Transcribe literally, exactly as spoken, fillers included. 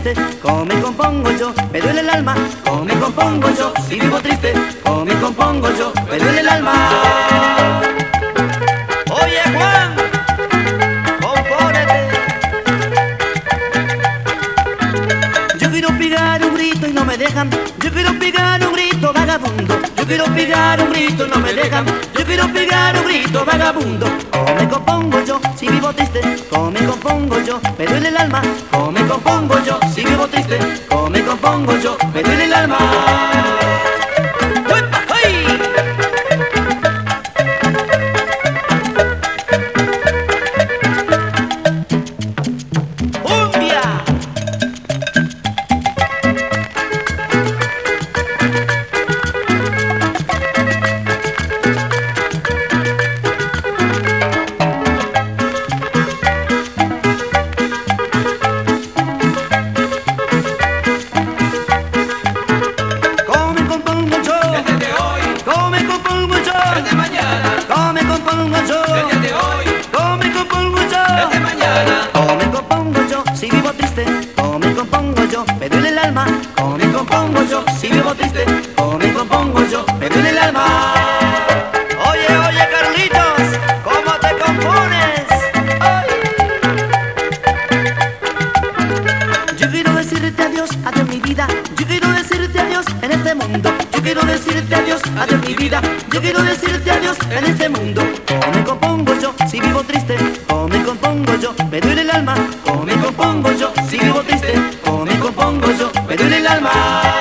triste, cómo me compongo yo, me duele el alma, cómo me compongo yo, si vivo triste, cómo me compongo yo, me duele el alma. Oye Juan, compónete. Yo quiero pegar un grito y no me dejan, yo quiero pegar un grito vagabundo, yo quiero pegar un grito y no me dejan, yo quiero pegar un grito vagabundo. Cómo me compongo yo, si vivo triste, cómo me compongo yo, me duele el alma, cómo me compongo yo, si vivo triste, cómo me compongo yo, me duele el alma. ¡Uepa! ¡Ay! ¡Cumbia! Si vivo triste, cómo me compongo yo, me duele el alma, cómo me compongo yo, si vivo triste, cómo me compongo yo, me duele el alma. Oye, oye Carlitos, ¿cómo te compones? Ay. Yo quiero decirte adiós, adiós mi vida, yo quiero decirte adiós en este mundo, yo quiero decirte adiós, adiós mi vida, yo quiero decirte adiós en este mundo. Cómo me compongo yo, si vivo triste, cómo me compongo yo, me duele el alma, cómo me compongo yo, si vivo triste, cómo me compongo yo, me duele el alma.